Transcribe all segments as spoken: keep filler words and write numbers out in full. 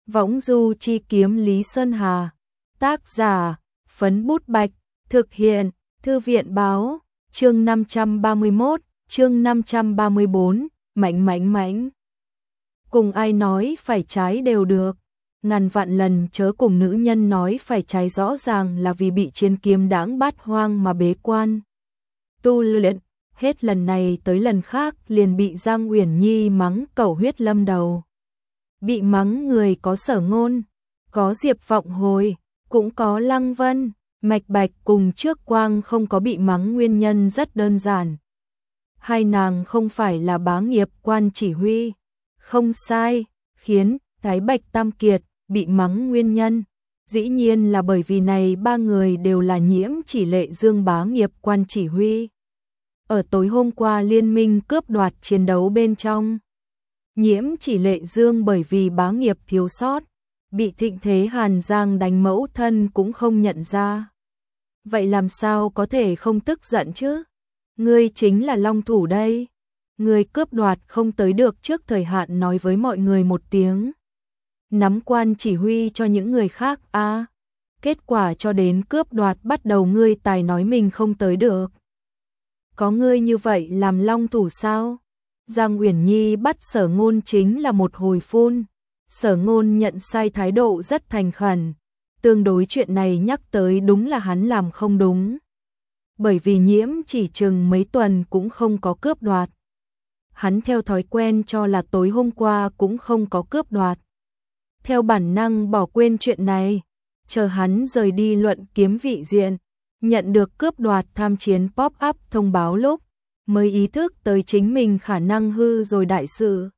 Võng du chi kiếm Lý Sơn Hà. Tác giả, Phấn Bút Bạch. Thực hiện, Thư viện Báo. Chương năm trăm ba mươi mốt, chương năm trăm ba mươi bốn, Mãnh mãnh mãnh. Cùng ai nói phải trái đều được. Ngàn vạn lần chớ cùng nữ nhân nói phải trái, rõ ràng là vì bị chiến kiếm đãng bát hoang mà bế quan tu luyện. Hết lần này tới lần khác liền bị Giang Uyển Nhi mắng cẩu huyết lâm đầu. Bị mắng người có Sở Ngôn, có Diệp Vọng Hồi, cũng có Lăng Vân, Mạch Bạch cùng Trước Quang không có bị mắng nguyên nhân rất đơn giản. Hai nàng không phải là bá nghiệp quan chỉ huy. Không sai, khiến Thái Bạch Tam Kiệt bị mắng nguyên nhân dĩ nhiên là bởi vì này ba người đều là Nhiễm Chỉ Lệ Dương bá nghiệp quan chỉ huy. Ở tối hôm qua liên minh cướp đoạt chiến đấu bên trong, Nhiễm Chỉ Lệ Dương bởi vì bá nghiệp thiếu sót, bị Thịnh Thế Hàn Giang đánh mẫu thân cũng không nhận ra. Vậy làm sao có thể không tức giận chứ? Ngươi chính là long thủ đây. Ngươi cướp đoạt không tới được trước thời hạn nói với mọi người một tiếng. Nắm quan chỉ huy cho những người khác a à, kết quả cho đến cướp đoạt bắt đầu ngươi tài nói mình không tới được. Có ngươi như vậy làm long thủ sao? Giang Uyển Nhi bắt Sở Ngôn chính là một hồi phun. Sở Ngôn nhận sai thái độ rất thành khẩn. Tương đối chuyện này nhắc tới đúng là hắn làm không đúng. Bởi vì Nhiễm chỉ chừng mấy tuần cũng không có cướp đoạt. Hắn theo thói quen cho là tối hôm qua cũng không có cướp đoạt. Theo bản năng bỏ quên chuyện này, chờ hắn rời đi Luận Kiếm vị diện, nhận được cướp đoạt tham chiến pop-up thông báo lúc, mới ý thức tới chính mình khả năng hư rồi đại sự.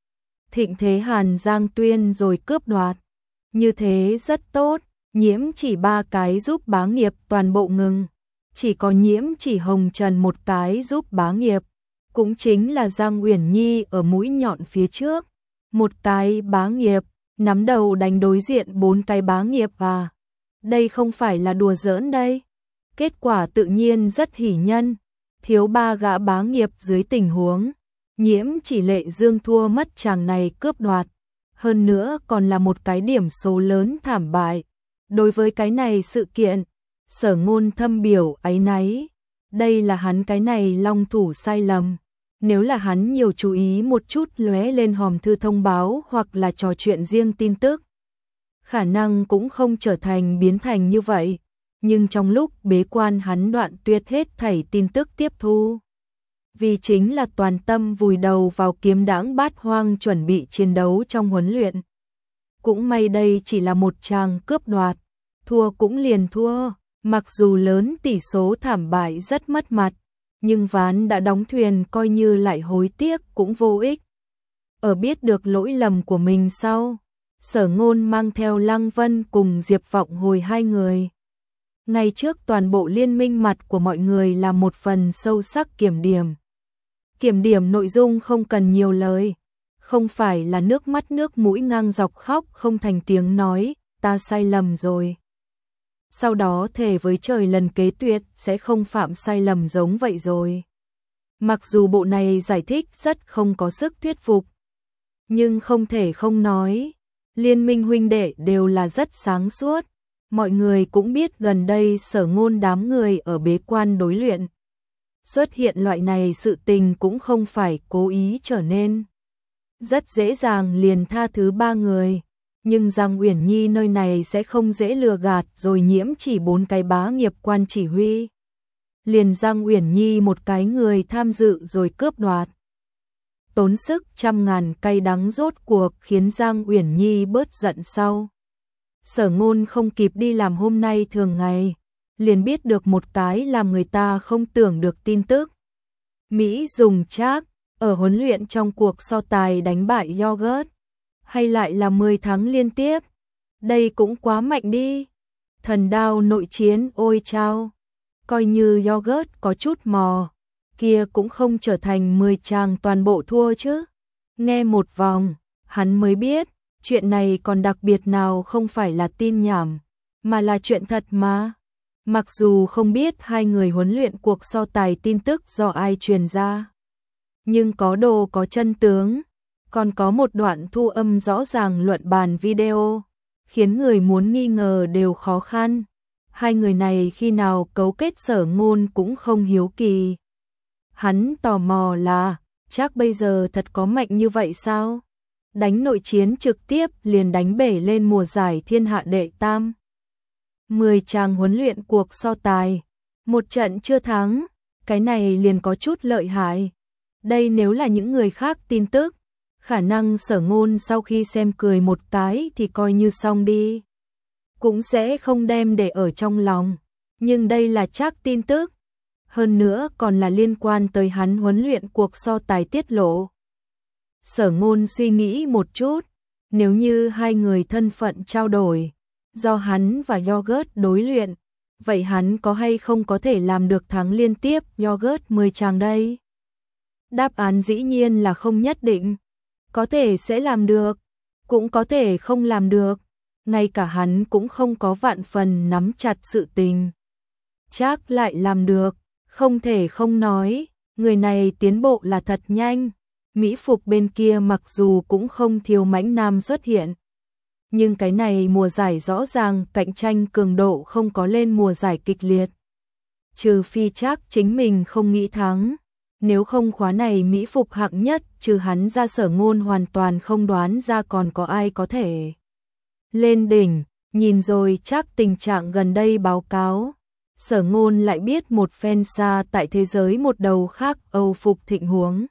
Thịnh Thế Hàn Giang tuyên rồi cướp đoạt. Như thế rất tốt, Nhiễm chỉ ba cái giúp bá nghiệp toàn bộ ngừng. Chỉ có Nhiễm chỉ Hồng Trần một cái giúp bá nghiệp, cũng chính là Giang Uyển Nhi ở mũi nhọn phía trước. Một cái bá nghiệp, nắm đầu đánh đối diện bốn cái bá nghiệp à. Đây không phải là đùa giỡn đây. Kết quả tự nhiên rất hỉ nhân. Thiếu ba gã bá nghiệp dưới tình huống Nhiễm Chỉ Lệ Dương thua mất chàng này cướp đoạt. Hơn nữa còn là một cái điểm số lớn thảm bại. Đối với cái này sự kiện, Sở Ngôn thâm biểu áy náy. Đây là hắn cái này long thủ sai lầm. Nếu là hắn nhiều chú ý một chút lóe lên hòm thư thông báo hoặc là trò chuyện riêng tin tức, khả năng cũng không trở thành biến thành như vậy. Nhưng trong lúc bế quan hắn đoạn tuyệt hết thảy tin tức tiếp thu. Vì chính là toàn tâm vùi đầu vào kiếm đãng bát hoang chuẩn bị chiến đấu trong huấn luyện. Cũng may đây chỉ là một tràng cướp đoạt, thua cũng liền thua, mặc dù lớn tỷ số thảm bại rất mất mặt, nhưng ván đã đóng thuyền coi như lại hối tiếc cũng vô ích. Ở biết được lỗi lầm của mình sau, Sở Ngôn mang theo Lăng Vân cùng Diệp Vọng Hồi hai người. Ngày trước toàn bộ liên minh mặt của mọi người là một phần sâu sắc kiểm điểm. Kiểm điểm nội dung không cần nhiều lời, không phải là nước mắt nước mũi ngang dọc khóc không thành tiếng nói, ta sai lầm rồi. Sau đó thề với trời lần kế tuyệt sẽ không phạm sai lầm giống vậy rồi. Mặc dù bộ này giải thích rất không có sức thuyết phục, nhưng không thể không nói, liên minh huynh đệ đều là rất sáng suốt. Mọi người cũng biết gần đây Sở Ngôn đám người ở bế quan đối luyện. Xuất hiện loại này sự tình cũng không phải cố ý trở nên. Rất dễ dàng liền tha thứ ba người. Nhưng Giang Uyển Nhi nơi này sẽ không dễ lừa gạt rồi. Nhiễm chỉ bốn cái bá nghiệp quan chỉ huy. Liền Giang Uyển Nhi một cái người tham dự rồi cướp đoạt. Tốn sức trăm ngàn cay đắng rốt cuộc khiến Giang Uyển Nhi bớt giận sau. Sở Ngôn không kịp đi làm hôm nay thường ngày, liền biết được một cái làm người ta không tưởng được tin tức. Mỹ dùng Trác ở huấn luyện trong cuộc so tài đánh bại Yogurt, hay lại là mười tháng liên tiếp. Đây cũng quá mạnh đi. Thần đao nội chiến ôi chao. Coi như Yogurt có chút mò, kia cũng không trở thành mười chàng toàn bộ thua chứ. Nghe một vòng, hắn mới biết. Chuyện này còn đặc biệt nào không phải là tin nhảm, mà là chuyện thật mà. Mặc dù không biết hai người huấn luyện cuộc so tài tin tức do ai truyền ra, nhưng có đồ có chân tướng, Còn có một đoạn thu âm rõ ràng luận bàn video, khiến người muốn nghi ngờ đều khó khăn. Hai người này khi nào cấu kết Sở Ngôn cũng không hiếu kỳ. Hắn tò mò là, chắc bây giờ thật có mạnh như vậy sao? Đánh nội chiến trực tiếp liền đánh bể lên mùa giải thiên hạ đệ tam. Mười chàng huấn luyện cuộc so tài, một trận chưa thắng, cái này liền có chút lợi hại. Đây nếu là những người khác tin tức, khả năng Sở Ngôn sau khi xem cười một cái thì coi như xong đi. Cũng sẽ không đem để ở trong lòng, nhưng đây là chắc tin tức. Hơn nữa còn là liên quan tới hắn huấn luyện cuộc so tài tiết lộ. Sở Ngôn suy nghĩ một chút, nếu như hai người thân phận trao đổi, do hắn và Yogurt đối luyện, vậy hắn có hay không có thể làm được thắng liên tiếp Yogurt mười chàng đây? Đáp án dĩ nhiên là không nhất định, có thể sẽ làm được, cũng có thể không làm được, ngay cả hắn cũng không có vạn phần nắm chặt sự tình. Chắc lại làm được, không thể không nói, người này tiến bộ là thật nhanh. Mỹ phục bên kia mặc dù cũng không thiếu mãnh nam xuất hiện, nhưng cái này mùa giải rõ ràng cạnh tranh cường độ không có lên mùa giải kịch liệt. Trừ phi chắc chính mình không nghĩ thắng, nếu không khóa này Mỹ phục hạng nhất trừ hắn ra Sở Ngôn hoàn toàn không đoán ra còn có ai có thể lên đỉnh. Nhìn rồi chắc tình trạng gần đây báo cáo, Sở Ngôn lại biết một phen xa tại thế giới một đầu khác Âu phục thịnh huống.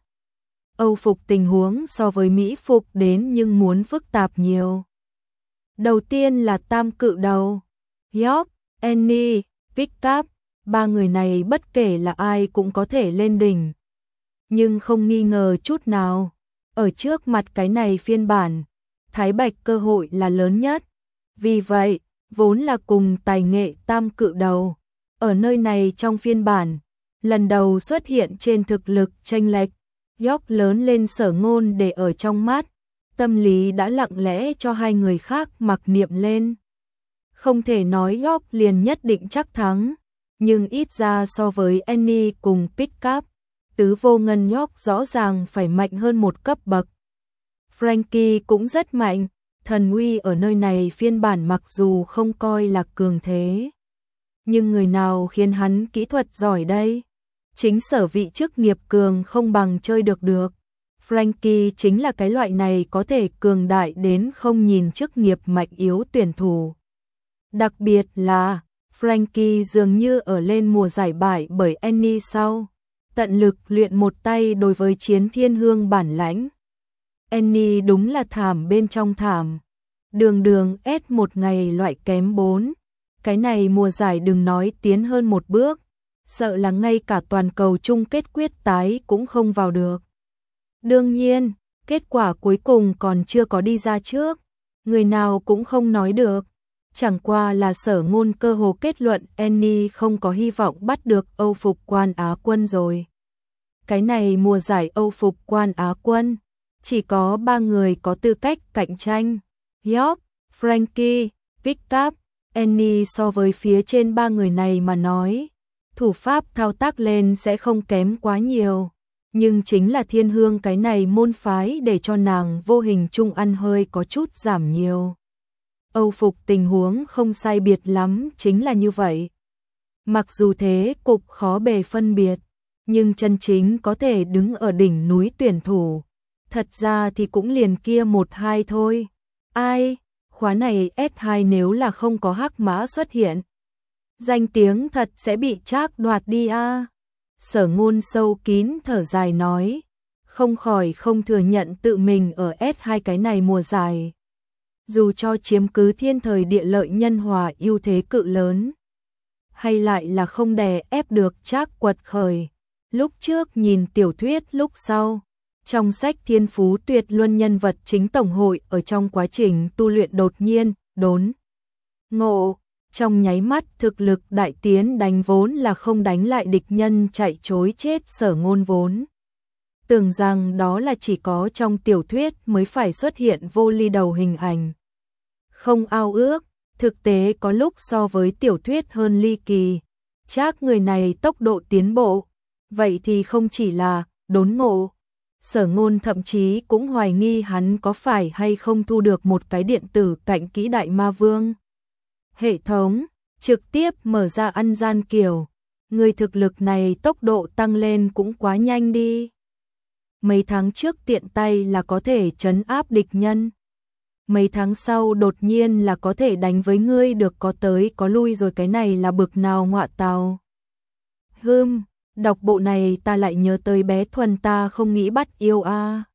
Âu phục tình huống so với Mỹ phục đến nhưng muốn phức tạp nhiều. Đầu tiên là tam cự đầu, Job, Annie, Pickup, ba người này bất kể là ai cũng có thể lên đỉnh. Nhưng không nghi ngờ chút nào, ở trước mặt cái này phiên bản, Thái Bạch cơ hội là lớn nhất. Vì vậy, vốn là cùng tài nghệ tam cự đầu, ở nơi này trong phiên bản, lần đầu xuất hiện trên thực lực chênh lệch. Job lớn lên Sở Ngôn để ở trong mắt, tâm lý đã lặng lẽ cho hai người khác mặc niệm lên. Không thể nói Job liền nhất định chắc thắng, nhưng ít ra so với Annie cùng Pickup, tứ vô ngân Job rõ ràng phải mạnh hơn một cấp bậc. Frankie cũng rất mạnh, thần uy ở nơi này phiên bản mặc dù không coi là cường thế. Nhưng người nào khiến hắn kỹ thuật giỏi đây? Chính sở vị chức nghiệp cường không bằng chơi được được. Frankie chính là cái loại này có thể cường đại đến không nhìn chức nghiệp mạnh yếu tuyển thủ. Đặc biệt là, Frankie dường như ở lên mùa giải bại bởi Annie sau, tận lực luyện một tay đối với chiến thiên hương bản lãnh. Annie đúng là thảm bên trong thảm. Đường đường ét một ngày loại kém bốn. Cái này mùa giải đừng nói tiến hơn một bước, sợ là ngay cả toàn cầu chung kết quyết tái cũng không vào được. Đương nhiên, kết quả cuối cùng còn chưa có đi ra trước, người nào cũng không nói được. Chẳng qua là Sở Ngôn cơ hồ kết luận Annie không có hy vọng bắt được Âu phục quan Á quân rồi. Cái này mùa giải Âu phục quan Á quân, chỉ có ba người có tư cách cạnh tranh. Job, Frankie, Pickup, Annie so với phía trên ba người này mà nói, thủ pháp thao tác lên sẽ không kém quá nhiều. Nhưng chính là thiên hương cái này môn phái để cho nàng vô hình chung ăn hơi có chút giảm nhiều. Âu phục tình huống không sai biệt lắm chính là như vậy. Mặc dù thế cục khó bề phân biệt, nhưng chân chính có thể đứng ở đỉnh núi tuyển thủ. Thật ra thì cũng liền kia một hai thôi. Ai, khóa này ét hai nếu là không có hắc mã xuất hiện, danh tiếng thật sẽ bị Trác đoạt đi a. À. Sở Ngôn sâu kín thở dài nói, không khỏi không thừa nhận tự mình ở ét hai cái này mùa giải. Dù cho chiếm cứ thiên thời địa lợi nhân hòa ưu thế cự lớn, hay lại là không đè ép được Trác quật khởi. Lúc trước nhìn tiểu thuyết lúc sau, trong sách Thiên Phú Tuyệt Luân nhân vật chính tổng hội ở trong quá trình tu luyện đột nhiên, đốn, ngộ, trong nháy mắt thực lực đại tiến đánh vốn là không đánh lại địch nhân chạy chối chết Sở Ngôn vốn. Tưởng rằng đó là chỉ có trong tiểu thuyết mới phải xuất hiện vô ly đầu hình ảnh. Không ao ước, thực tế có lúc so với tiểu thuyết hơn ly kỳ. Trác người này tốc độ tiến bộ, vậy thì không chỉ là đốn ngộ. Sở Ngôn thậm chí cũng hoài nghi hắn có phải hay không thu được một cái điện tử cạnh kỹ đại ma vương. Hệ thống, trực tiếp mở ra ăn gian kiểu, người thực lực này tốc độ tăng lên cũng quá nhanh đi. Mấy tháng trước tiện tay là có thể trấn áp địch nhân. Mấy tháng sau đột nhiên là có thể đánh với ngươi được có tới có lui rồi, cái này là bực nào ngọa tào. Hừm, đọc bộ này ta lại nhớ tới bé Thuần ta không nghĩ bắt yêu a. À.